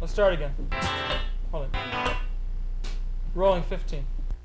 Let's start again. Hold it. Rolling 15.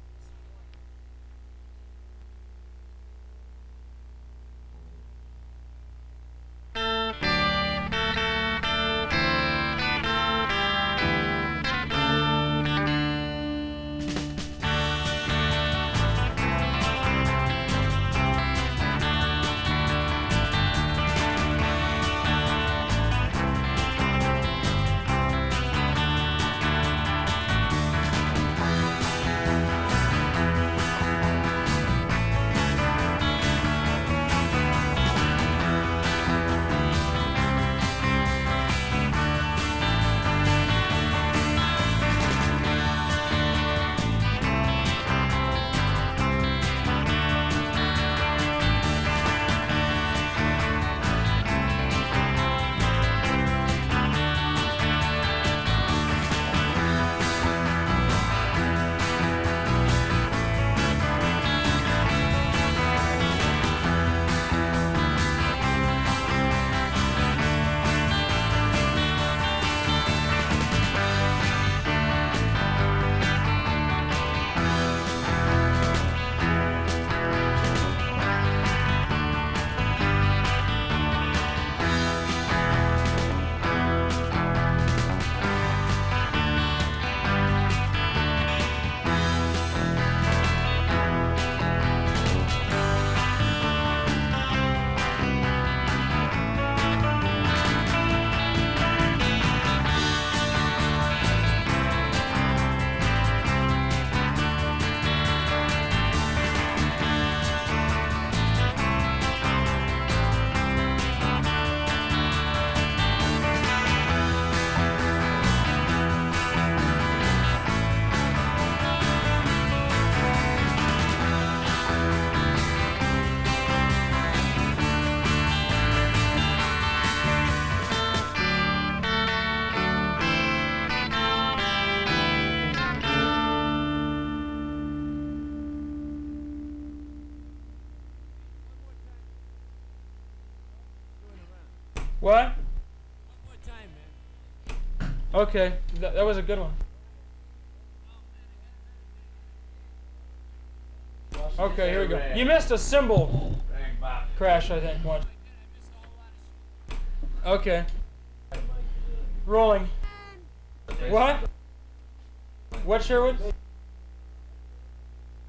What? One more time, man. Okay, that was a good one. Okay, here we go. You missed a cymbal crash, I think, once. Okay. Rolling. What? What, Sherwood?